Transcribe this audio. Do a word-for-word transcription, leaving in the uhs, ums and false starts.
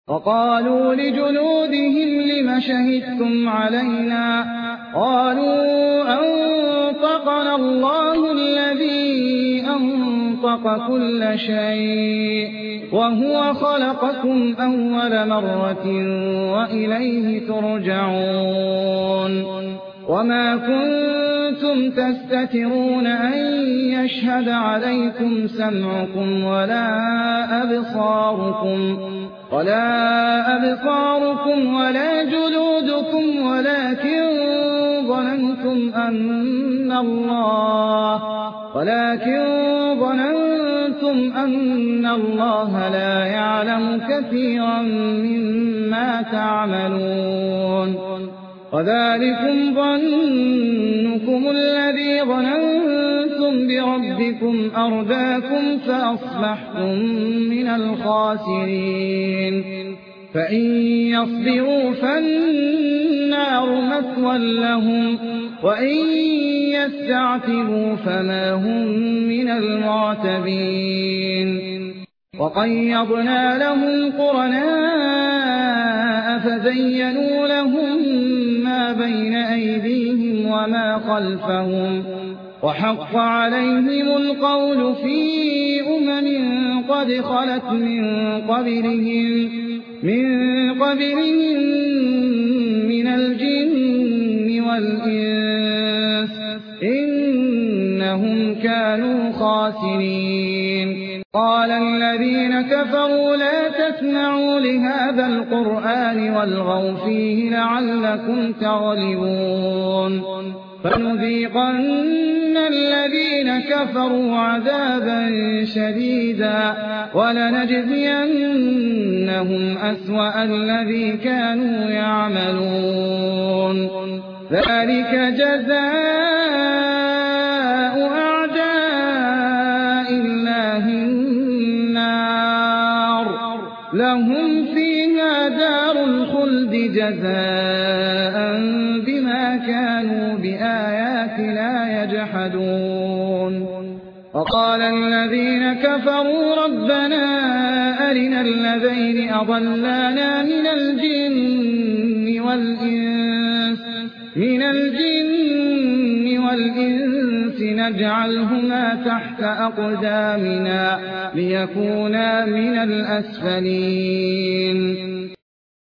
وقالوا لجلودهم لم شهدتم علينا قالوا أنطقنا الله الذي أنطق كل شيء وهو خلقكم أول مرة وإليه ترجعون وما كنتم تستترون أن يشهد عليكم سمعكم ولا أبصاركم ولا أبصاركم ولا جلودكم ولكن ظننتم أن الله ولكن ظننتم أن الله لا يعلم كثيرا مما تعملون وذلكم ظنكم الذي ظننتم بربكم أرداكم فأصبحتم من الخاسرين فإن يصبروا فالنار مثوى لهم وإن يستعتبوا فما هم من المعتبين وقيضنا لهم قرناء فزينوا لهم ما بين أيديهم وما خلفهم وحق عليهم القول في أمم قد خلت من قبلهم من قبلهم من الجن والإنس إنهم كانوا خاسرين قال الذين كفروا لا تسمعوا لهذا القرآن والغوا فيه لعلكم تغلبون فنذيقن الذين كفروا عذابا شديدا ولنجزينهم أسوأ الذي كانوا يعملون ذلك جزاء أعداء الله النار لهم فيها دار الخلد جزاء بما كانوا بآياتنا يجحدون وقال الذين كفروا ربنا أرنا الذين أضلانا من الجن والإنس من الجن والإنس نجعلهما تحت أقدامنا ليكونا من الأسفلين